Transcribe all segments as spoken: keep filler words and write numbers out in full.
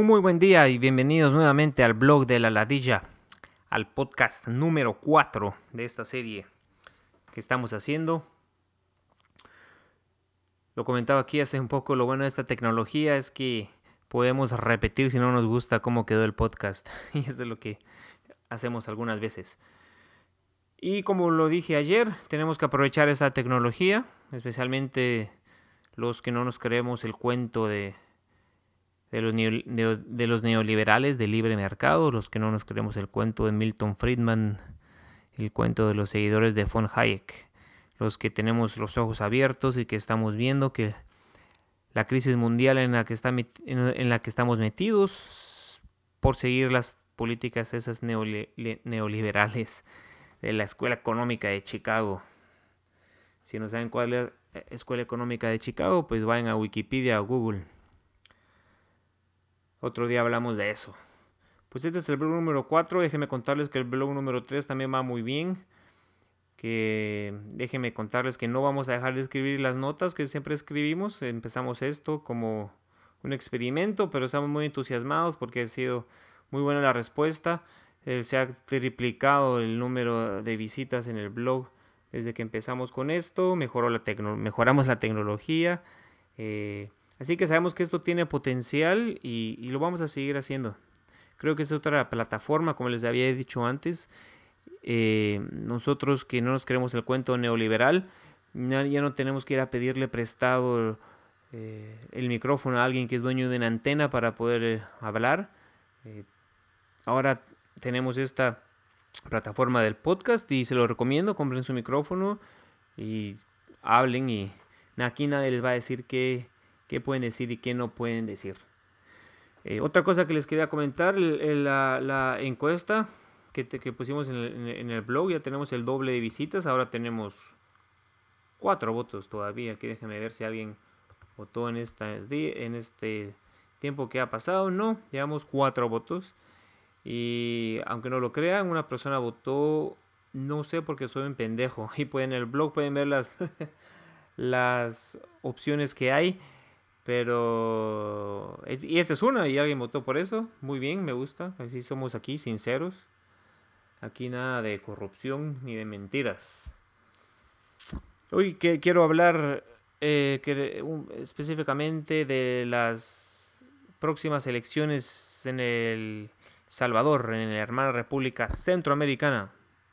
Un muy buen día y bienvenidos nuevamente al blog de la ladilla, al podcast número cuatro de esta serie que estamos haciendo. Lo comentaba aquí hace un poco, lo bueno de esta tecnología es que podemos repetir si no nos gusta cómo quedó el podcast y eso es lo que hacemos algunas veces. Y como lo dije ayer, tenemos que aprovechar esa tecnología, especialmente los que no nos creemos el cuento de De los, neo, de, de los neoliberales de libre mercado, los que no nos creemos el cuento de Milton Friedman, el cuento de los seguidores de von Hayek, los que tenemos los ojos abiertos y que estamos viendo que la crisis mundial en la que, está, en, en la que estamos metidos por seguir las políticas esas neoli, neoliberales de la Escuela Económica de Chicago. Si no saben cuál es la Escuela Económica de Chicago, pues vayan a Wikipedia o Google. Otro día hablamos de eso. Pues este es el blog número cuatro. Déjenme contarles que el blog número tres también va muy bien. Que déjenme contarles que no vamos a dejar de escribir las notas que siempre escribimos. Empezamos esto como un experimento, pero estamos muy entusiasmados porque ha sido muy buena la respuesta. Eh, se ha triplicado el número de visitas en el blog desde que empezamos con esto. Mejoró la tecno- mejoramos la tecnología. Eh, Así que sabemos que esto tiene potencial y, y lo vamos a seguir haciendo. Creo que es otra plataforma, como les había dicho antes. Eh, nosotros que no nos creemos el cuento neoliberal, ya, ya no tenemos que ir a pedirle prestado eh, el micrófono a alguien que es dueño de una antena para poder eh, hablar. Eh, ahora tenemos esta plataforma del podcast y se lo recomiendo. Compren su micrófono y hablen y aquí nadie les va a decir que... qué pueden decir y qué no pueden decir. Eh, otra cosa que les quería comentar, el, el, la, la encuesta que, te, que pusimos en el, en el blog, ya tenemos el doble de visitas, ahora tenemos cuatro votos todavía. Aquí déjenme ver si alguien votó en, esta, en este tiempo que ha pasado. No, llevamos cuatro votos. Y aunque no lo crean, una persona votó, no sé porque soy un pendejo. Ahí pueden en el blog pueden ver las, las opciones que hay. Pero, es, y esa es una, y alguien votó por eso. Muy bien, me gusta. Así somos aquí, sinceros. Aquí nada de corrupción ni de mentiras. Hoy que quiero hablar eh, que, um, específicamente de las próximas elecciones en El Salvador, en la hermana República Centroamericana.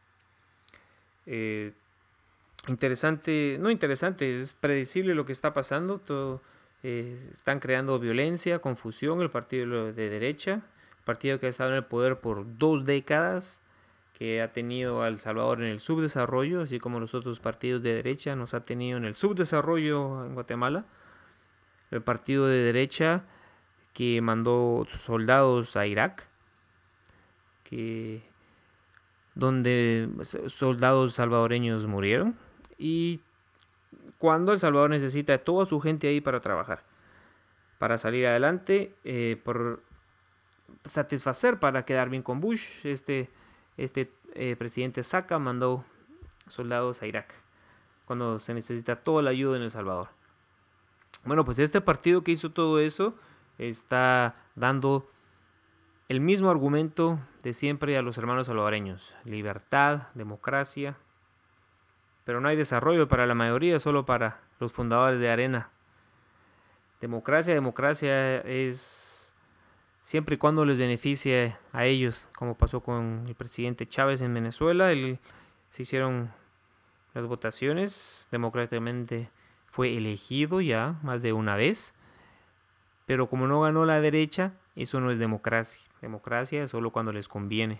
Eh, interesante, no interesante, es predecible lo que está pasando. Todo. Eh, están creando violencia, confusión, el partido de derecha, el partido que ha estado en el poder por dos décadas, que ha tenido a El Salvador en el subdesarrollo, así como los otros partidos de derecha nos ha tenido en el subdesarrollo en Guatemala. El partido de derecha que mandó soldados a Irak, que, donde soldados salvadoreños murieron, y cuando El Salvador necesita a toda su gente ahí para trabajar, para salir adelante, eh, por satisfacer, para quedar bien con Bush. Este, este eh, presidente Saca mandó soldados a Irak cuando se necesita toda la ayuda en El Salvador. Bueno, pues este partido que hizo todo eso está dando el mismo argumento de siempre a los hermanos salvadoreños: libertad, democracia. Pero no hay desarrollo para la mayoría, solo para los fundadores de Arena. Democracia, democracia es siempre y cuando les beneficie a ellos, como pasó con el presidente Chávez en Venezuela. Él, se hicieron las votaciones, democráticamente fue elegido ya más de una vez, pero como no ganó la derecha, eso no es democracia. Democracia es solo cuando les conviene.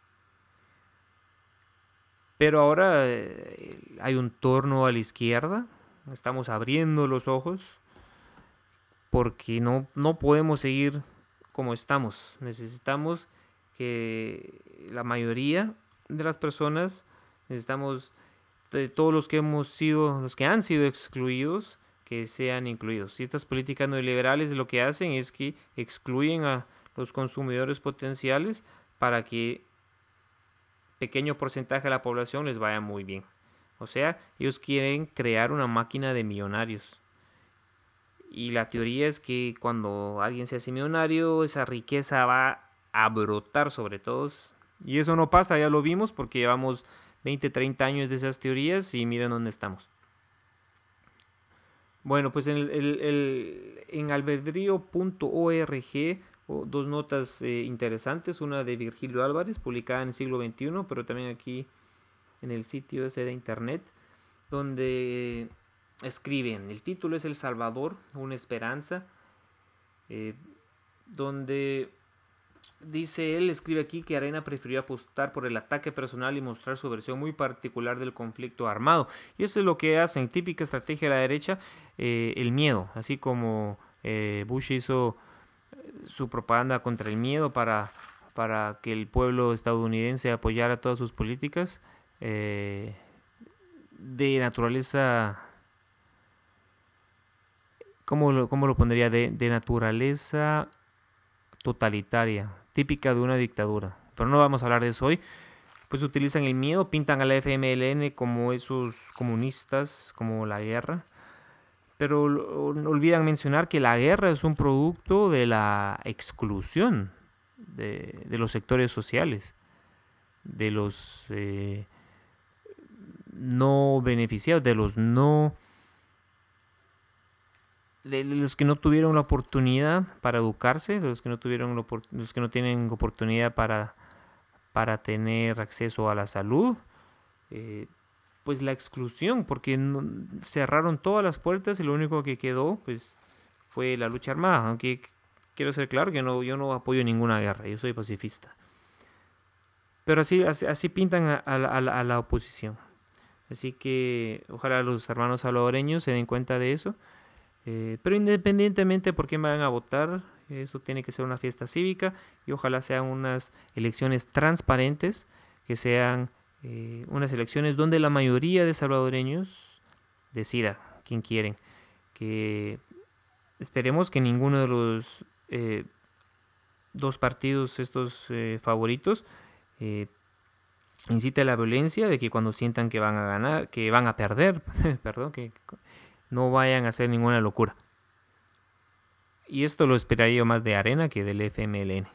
Pero ahora eh, hay un torno a la izquierda, estamos abriendo los ojos, porque no, no podemos seguir como estamos. Necesitamos que la mayoría de las personas, necesitamos de todos los que hemos sido, los que han sido excluidos, que sean incluidos. Y estas políticas neoliberales lo que hacen es que excluyen a los consumidores potenciales para que pequeño porcentaje de la población les vaya muy bien. O sea, ellos quieren crear una máquina de millonarios. y la teoría es que cuando alguien se hace millonario, esa riqueza va a brotar sobre todos. Y eso no pasa, ya lo vimos, porque llevamos veinte, treinta años de esas teorías y miren dónde estamos. Bueno, pues en, el, el, el, en albedrío punto org, dos notas eh, interesantes, una de Virgilio Álvarez, publicada en el siglo veintiuno, pero también aquí en el sitio ese de internet, donde escriben, el título es El Salvador, una esperanza, eh, donde dice él, escribe aquí que Arena prefirió apostar por el ataque personal y mostrar su versión muy particular del conflicto armado. Y eso es lo que hacen, típica estrategia de la derecha, eh, el miedo, así como eh, Bush hizo su propaganda contra el miedo para, para que el pueblo estadounidense apoyara todas sus políticas eh, de naturaleza, ¿cómo lo, cómo lo pondría? De, de naturaleza totalitaria, típica de una dictadura. Pero no vamos a hablar de eso hoy. Pues utilizan el miedo, pintan a la F M L N como esos comunistas, como la guerra. Pero olvidan mencionar que la guerra es un producto de la exclusión de, de los sectores sociales, de los eh, no beneficiados, de los no de los que no tuvieron la oportunidad para educarse, de los que no tuvieron la, los que no tienen oportunidad para, para tener acceso a la salud, eh, pues la exclusión, porque no, cerraron todas las puertas y lo único que quedó pues fue la lucha armada, aunque quiero ser claro que no, yo no apoyo ninguna guerra, yo soy pacifista. Pero así, así, así pintan a, a, a, la, a la oposición. Así que ojalá los hermanos salvadoreños se den cuenta de eso. Eh, pero independientemente por quién van a votar, eso tiene que ser una fiesta cívica y ojalá sean unas elecciones transparentes, que sean eh, unas elecciones donde la mayoría de salvadoreños decida quién quieren. Que esperemos que ninguno de los eh, dos partidos estos eh, favoritos eh, incite a la violencia, de que cuando sientan que van a ganar, que van a perder, perdón, que no vayan a hacer ninguna locura. Y esto lo esperaría más de Arena que del F M L N.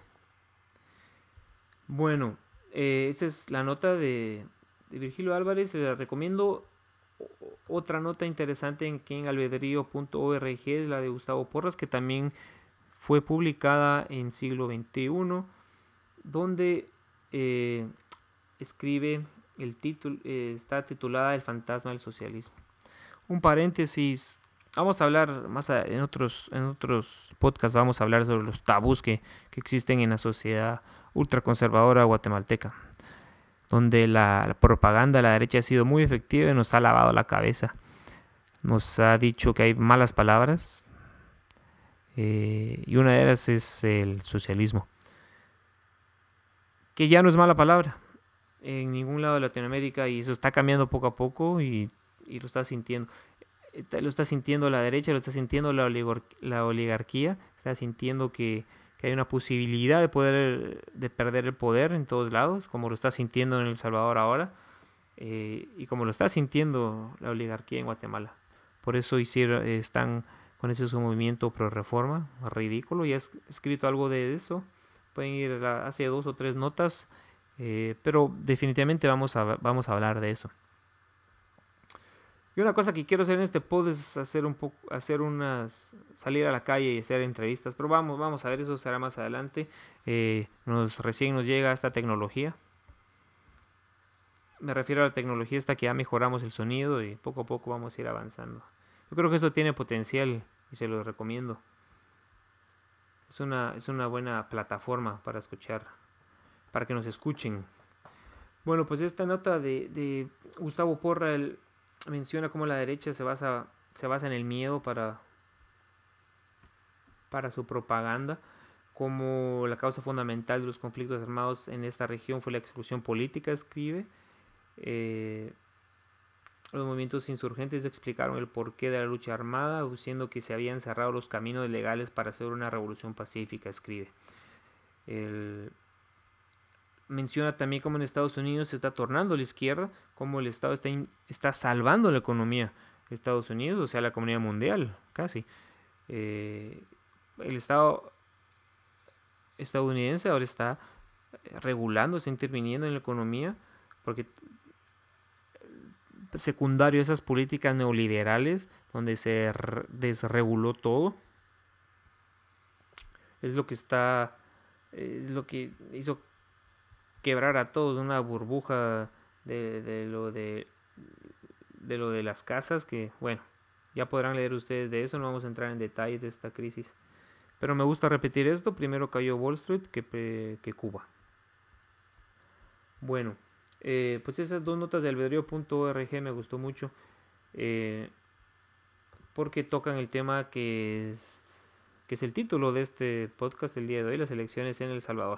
Bueno, eh, esa es la nota de, de Virgilio Álvarez. Les recomiendo otra nota interesante en que en albedrío punto org es la de Gustavo Porras, que también fue publicada en siglo veintiuno, donde eh, escribe el título, eh, está titulada El fantasma del socialismo. Un paréntesis, vamos a hablar más a, en otros en otros podcasts, vamos a hablar sobre los tabús que, que existen en la sociedad ultraconservadora guatemalteca, donde la, la propaganda de la derecha ha sido muy efectiva y nos ha lavado la cabeza. Nos ha dicho que hay malas palabras eh, y una de ellas es el socialismo, que ya no es mala palabra en ningún lado de Latinoamérica, y eso está cambiando poco a poco y, y lo está sintiendo. Lo está sintiendo la derecha, lo está sintiendo la, oligor- la oligarquía, está sintiendo que, que hay una posibilidad de poder de perder el poder en todos lados, como lo está sintiendo en El Salvador ahora, eh, y como lo está sintiendo la oligarquía en Guatemala. Por eso hicieron, eh, están con ese su movimiento pro reforma, ridículo. Ya he escrito algo de eso, pueden ir a, hace dos o tres notas, eh, pero definitivamente vamos a, vamos a hablar de eso. Y una cosa que quiero hacer en este pod es hacer un poco, hacer unas, salir a la calle y hacer entrevistas, pero vamos, vamos a ver, eso será más adelante. Eh, nos recién nos llega esta tecnología. Me refiero a la tecnología esta que ya mejoramos el sonido y poco a poco vamos a ir avanzando. Yo creo que esto tiene potencial y se lo recomiendo. Es una, es una buena plataforma para escuchar, para que nos escuchen. Bueno, pues esta nota de, de Gustavo Porra, el, menciona cómo la derecha se basa, se basa en el miedo para, para su propaganda, como la causa fundamental de los conflictos armados en esta región fue la exclusión política, escribe. Eh, los movimientos insurgentes explicaron el porqué de la lucha armada, diciendo que se habían cerrado los caminos legales para hacer una revolución pacífica, escribe. El, menciona también cómo en Estados Unidos se está tornando a la izquierda, cómo el Estado está, in, está salvando la economía de Estados Unidos, o sea, la economía mundial, casi. Eh, el Estado estadounidense ahora está regulando, está interviniendo en la economía, porque secundario a esas políticas neoliberales donde se desreguló todo, es lo que está, es lo que hizo quebrar a todos, una burbuja de, de lo de de lo de las casas, que bueno, ya podrán leer ustedes de eso, no vamos a entrar en detalles de esta crisis. Pero me gusta repetir esto, primero cayó Wall Street que, que Cuba. Bueno, eh, pues esas dos notas de albedrío punto org me gustó mucho, eh, porque tocan el tema que es, que es el título de este podcast del día de hoy, las elecciones en El Salvador.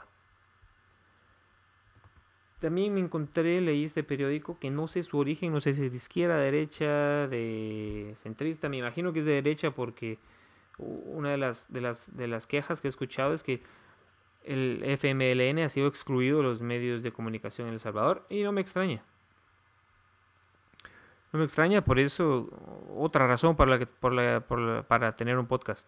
También me encontré, leí este periódico que no sé su origen, no sé si es de izquierda, derecha, de centrista, me imagino que es de derecha porque una de las, de las, de las quejas que he escuchado es que el F M L N ha sido excluido de los medios de comunicación en El Salvador y no me extraña. No me extraña, por eso otra razón para, la que, por la, por la, para tener un podcast.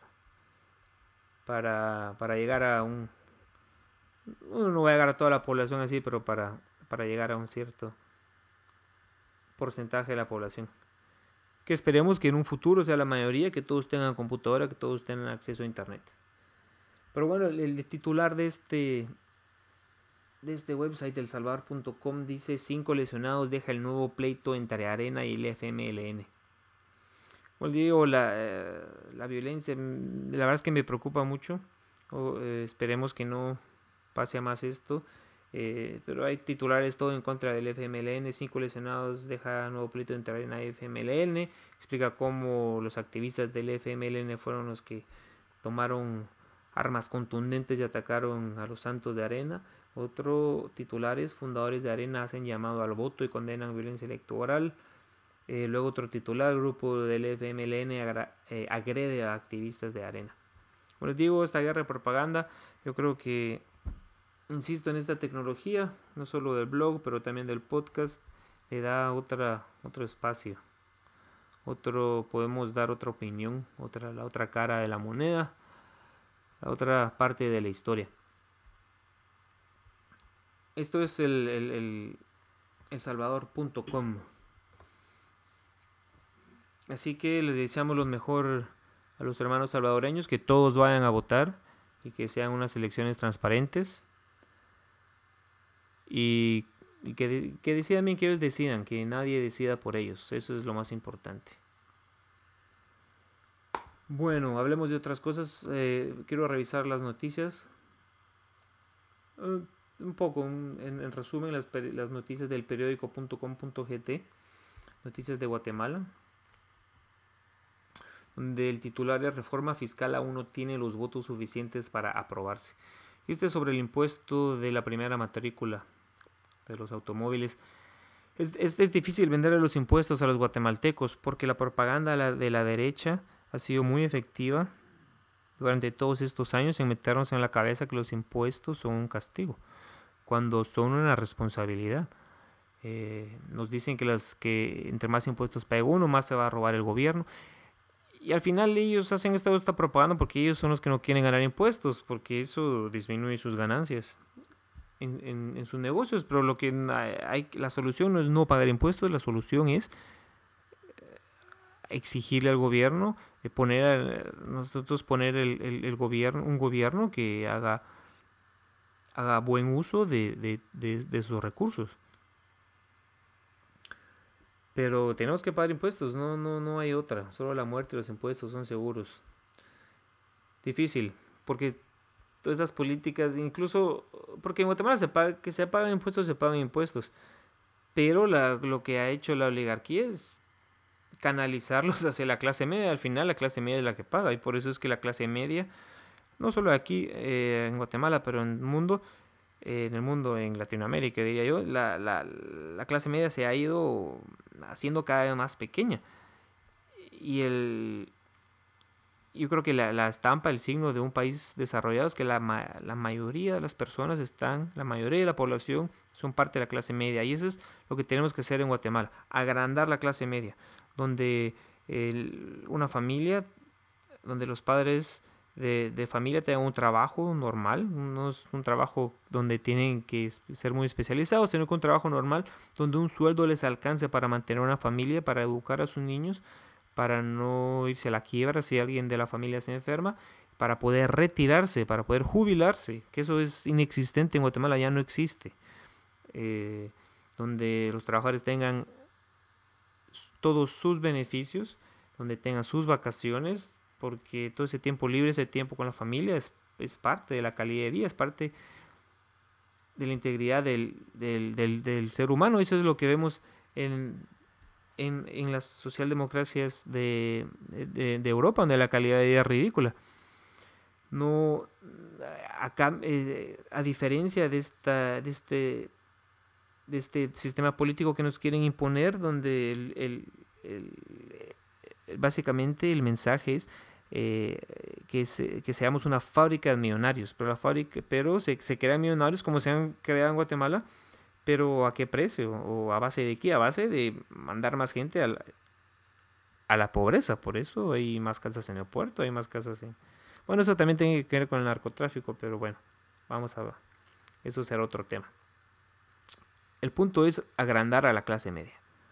Para, para llegar a un... Uno no va a llegar a toda la población así, pero para, para llegar a un cierto porcentaje de la población. Que esperemos que en un futuro sea la mayoría, que todos tengan computadora, que todos tengan acceso a internet. Pero bueno, el, el titular de este, de este website, el salvador punto com, dice: cinco lesionados deja el nuevo pleito entre Arena y el F M L N. Bueno, digo, la, eh, la violencia, la verdad es que me preocupa mucho. O, eh, esperemos que no pase a más esto. Eh, pero hay titulares todo en contra del F M L N. Cinco lesionados deja nuevo pleito entre Arena y F M L N. Explica cómo los activistas del F M L N fueron los que tomaron armas contundentes y atacaron a los santos de Arena. Otro titulares: fundadores de Arena hacen llamado al voto y condenan violencia electoral. Eh, luego otro titular: grupo del F M L N agra- eh, agrede a activistas de Arena. Como les digo, esta guerra de propaganda, yo creo que, insisto, en esta tecnología, no solo del blog, pero también del podcast, le da otra, otro espacio. Otro, podemos dar otra opinión, otra, la otra cara de la moneda, la otra parte de la historia. Esto es el, el, el, el salvador punto com. Así que les deseamos lo mejor a los hermanos salvadoreños, que todos vayan a votar y que sean unas elecciones transparentes. Y, y que, que decidan bien, que ellos decidan, que nadie decida por ellos. Eso es lo más importante. Bueno, hablemos de otras cosas. Eh, quiero revisar las noticias. Uh, un poco, un, en, en resumen, las, las noticias del periódico punto com punto gt. Noticias de Guatemala. Donde el titular de reforma fiscal aún no tiene los votos suficientes para aprobarse. Y este es sobre el impuesto de la primera matrícula de los automóviles. Es, es, es difícil venderle los impuestos a los guatemaltecos porque la propaganda la, de la derecha ha sido muy efectiva durante todos estos años en meternos en la cabeza que los impuestos son un castigo, cuando son una responsabilidad. Eh, nos dicen que, las, que entre más impuestos pague uno, más se va a robar el gobierno. Y al final ellos hacen esta, esta propaganda porque ellos son los que no quieren ganar impuestos, porque eso disminuye sus ganancias en, en, en sus negocios. Pero lo que hay, la solución no es no pagar impuestos, la solución es exigirle al gobierno, eh, poner a, nosotros poner el, el, el gobierno, un gobierno que haga, haga buen uso de, de, de, de sus recursos. Pero tenemos que pagar impuestos, no, no, no hay otra. Solo la muerte y los impuestos son seguros. Difícil, porque todas estas políticas, incluso porque en Guatemala se paga, que se pagan impuestos, se pagan impuestos. Pero la, lo que ha hecho la oligarquía es canalizarlos hacia la clase media. Al final la clase media es la que paga, y por eso es que la clase media, no solo aquí eh, en Guatemala, pero en el mundo, eh, en el mundo, en Latinoamérica, diría yo, la, la, la clase media se ha ido haciendo cada vez más pequeña. Y el yo creo que la, la estampa, el signo de un país desarrollado es que la, la mayoría de las personas están, la mayoría de la población son parte de la clase media. Y eso es lo que tenemos que hacer en Guatemala, agrandar la clase media, donde el, una familia donde los padres de, de familia tengan un trabajo normal, no es un trabajo donde tienen que ser muy especializados, sino que un trabajo normal donde un sueldo les alcance para mantener una familia, para educar a sus niños, para no irse a la quiebra si alguien de la familia se enferma, para poder retirarse, para poder jubilarse, que eso es inexistente en Guatemala, ya no existe, eh, donde los trabajadores tengan todos sus beneficios, donde tengan sus vacaciones, porque todo ese tiempo libre, ese tiempo con la familia es, es parte de la calidad de vida, es parte de la integridad del, del, del, del ser humano. Eso es lo que vemos en, en, en las socialdemocracias de, de, de Europa, donde la calidad de vida es ridícula. No, acá, eh, a diferencia de, esta, de, este, de este sistema político que nos quieren imponer, donde el, el, el, el, básicamente el mensaje es eh, que, se, que seamos una fábrica de millonarios, pero, la fábrica, pero se, se crean millonarios como se han creado en Guatemala, pero ¿a qué precio? ¿O a base de qué? A base de mandar más gente a la, a la pobreza. Por eso hay más casas en el puerto, hay más casas en... Bueno, eso también tiene que ver con el narcotráfico, pero bueno, vamos a ver. Eso será otro tema. El punto es agrandar a la clase media.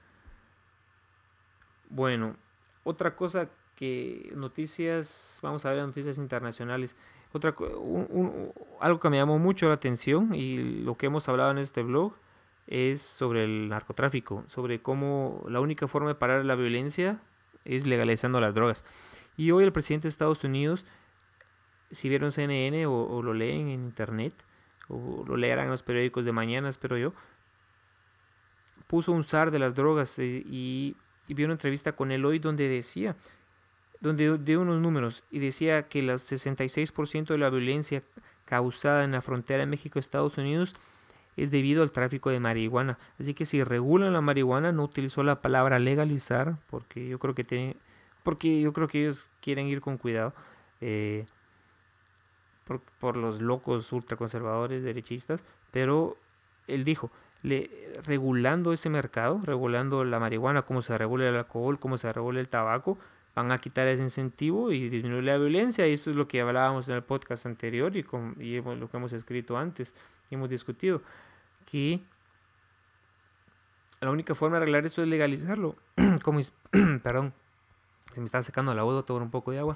Bueno, otra cosa que noticias, vamos a ver noticias internacionales. Otra, un, un, algo que me llamó mucho la atención y lo que hemos hablado en este blog es sobre el narcotráfico, sobre cómo la única forma de parar la violencia es legalizando las drogas. Y hoy el presidente de Estados Unidos, si vieron C N N o, o lo leen en internet, o lo leerán en los periódicos de mañana, espero yo, puso un zar de las drogas eh, y, y vi una entrevista con él hoy donde decía, donde dio unos números y decía que el sesenta y seis por ciento de la violencia causada en la frontera de México-Estados Unidos es debido al tráfico de marihuana. Así que si regulan la marihuana, no utilizó la palabra legalizar, porque yo creo que tiene, porque yo creo que ellos quieren ir con cuidado. Eh, Por, por los locos ultraconservadores derechistas, pero él dijo, le, regulando ese mercado, regulando la marihuana, como se regula el alcohol, como se regula el tabaco, van a quitar ese incentivo y disminuir la violencia, y eso es lo que hablábamos en el podcast anterior y, con, y lo que hemos escrito antes, y hemos discutido, que la única forma de arreglar eso es legalizarlo. como es, perdón, se me está secando la voz, voy a tomar un poco de agua.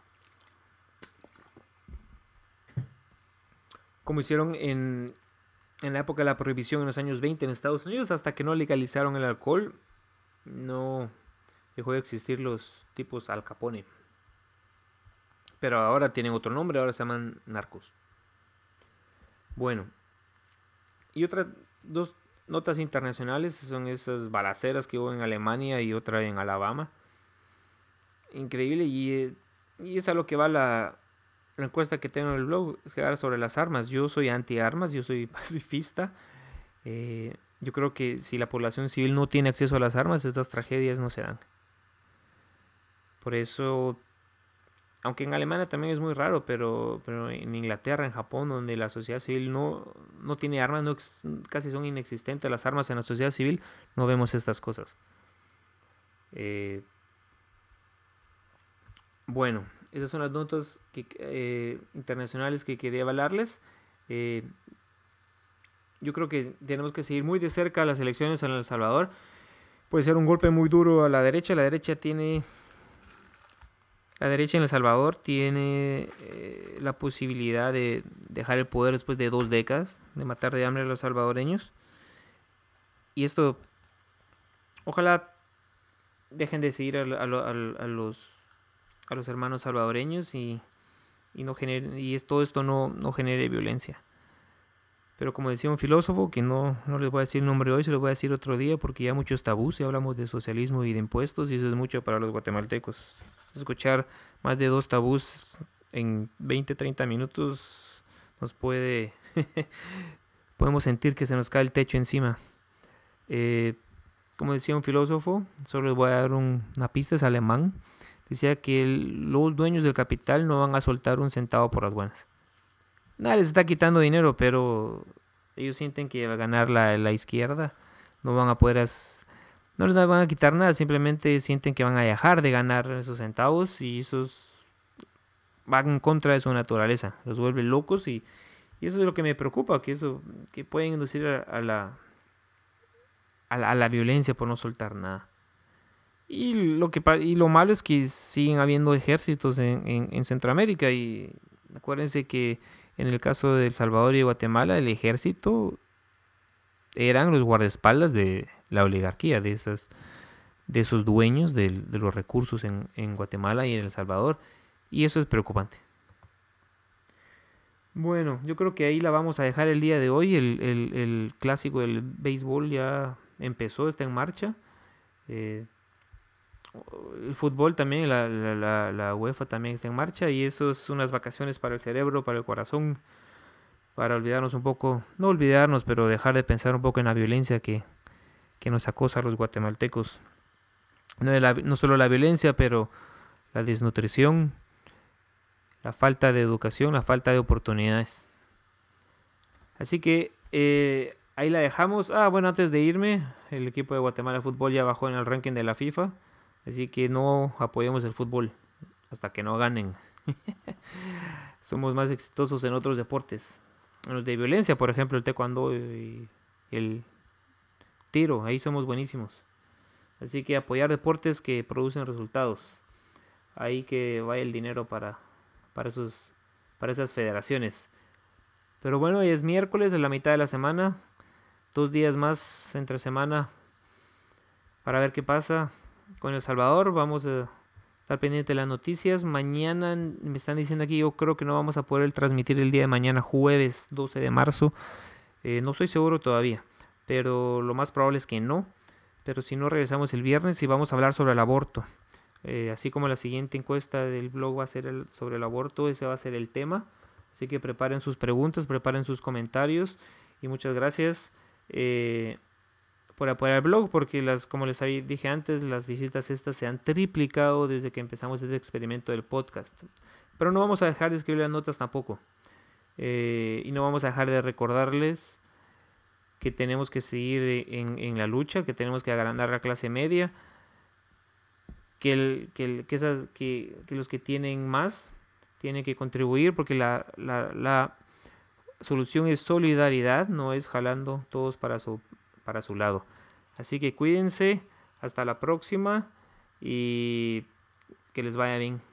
Como hicieron en, en la época de la prohibición en los años veinte en Estados Unidos, hasta que no legalizaron el alcohol, no dejó de existir los tipos Al Capone. Pero ahora tienen otro nombre, ahora se llaman narcos. Bueno, y otras dos notas internacionales son esas balaceras que hubo en Alemania y otra en Alabama. Increíble, y, y es a lo que va la... La encuesta que tengo en el blog es que habla sobre las armas. Yo soy anti-armas, yo soy pacifista. Eh, yo creo que si la población civil no tiene acceso a las armas, estas tragedias no se dan. Por eso, aunque en Alemania también es muy raro, pero, pero en Inglaterra, en Japón, donde la sociedad civil no, no tiene armas, no, casi son inexistentes las armas en la sociedad civil, no vemos estas cosas. Eh, bueno, esas son las notas que, eh, internacionales que quería hablarles. Eh, yo creo que tenemos que seguir muy de cerca las elecciones en El Salvador. Puede ser un golpe muy duro a la derecha. La derecha tiene... La derecha en El Salvador tiene eh, la posibilidad de dejar el poder después de dos décadas, de matar de hambre a los salvadoreños. Y esto, ojalá dejen de seguir a, a, a, a los... a los hermanos salvadoreños y, y, no genere, y es, todo esto no, no genere violencia. Pero como decía un filósofo, que no, no les voy a decir el nombre hoy, se lo voy a decir otro día, porque ya muchos tabús, y hablamos de socialismo y de impuestos, y eso es mucho para los guatemaltecos. Escuchar más de dos tabús en veinte, treinta minutos nos puede... podemos sentir que se nos cae el techo encima. Eh, como decía un filósofo, solo les voy a dar un, una pista, es alemán. Decía que el, los dueños del capital no van a soltar un centavo por las buenas. Nada les está quitando dinero, pero ellos sienten que al ganar la, la izquierda no van a poder... As, no les van a quitar nada, simplemente sienten que van a dejar de ganar esos centavos y esos van en contra de su naturaleza, los vuelve locos y, y eso es lo que me preocupa, que eso que pueden inducir a, a, la, a, la, a la violencia por no soltar nada. Y lo, que, y lo malo es que siguen habiendo ejércitos en, en, en Centroamérica y acuérdense que en el caso de El Salvador y Guatemala el ejército eran los guardaespaldas de la oligarquía, de, esas, de esos dueños de, de los recursos en, en Guatemala y en El Salvador. Y eso es preocupante. Bueno, yo creo que ahí la vamos a dejar el día de hoy. El, el, el clásico del béisbol ya empezó, está en marcha. Eh, el fútbol también, la, la, la, la UEFA también está en marcha. Y eso es unas vacaciones para el cerebro, para el corazón, para olvidarnos un poco, no olvidarnos, pero dejar de pensar un poco en la violencia que, que nos acosa a los guatemaltecos. No, la, no solo la violencia, pero la desnutrición, la falta de educación, la falta de oportunidades. Así que eh, ahí la dejamos. Ah, bueno, antes de irme, el equipo de Guatemala Fútbol ya bajó en el ranking de la FIFA. Así que no apoyemos el fútbol hasta que no ganen. Somos más exitosos en otros deportes. En los de violencia, por ejemplo, el taekwondo y el tiro. Ahí somos buenísimos. Así que apoyar deportes que producen resultados. Ahí que vaya el dinero para, para, esos, para esas federaciones. Pero bueno, hoy es miércoles de la mitad de la semana. Dos días más entre semana para ver qué pasa con El Salvador. Vamos a estar pendiente de las noticias. Mañana me están diciendo aquí, yo creo que no vamos a poder transmitir el día de mañana, jueves doce de marzo. Eh, no estoy seguro todavía, pero lo más probable es que no. Pero si no, regresamos el viernes y vamos a hablar sobre el aborto. Eh, así como la siguiente encuesta del blog va a ser el, sobre el aborto, ese va a ser el tema. Así que preparen sus preguntas, preparen sus comentarios. Y muchas gracias eh, por apoyar el blog, porque las, como les dije antes, las visitas estas se han triplicado desde que empezamos este experimento del podcast. Pero no vamos a dejar de escribir las notas tampoco. Eh, y no vamos a dejar de recordarles que tenemos que seguir en, en la lucha, que tenemos que agrandar la clase media, que, el, que, el, que, esas, que, que los que tienen más tienen que contribuir, porque la, la, la solución es solidaridad, no es jalando todos para su, para su lado. Así que cuídense, hasta la próxima y que les vaya bien.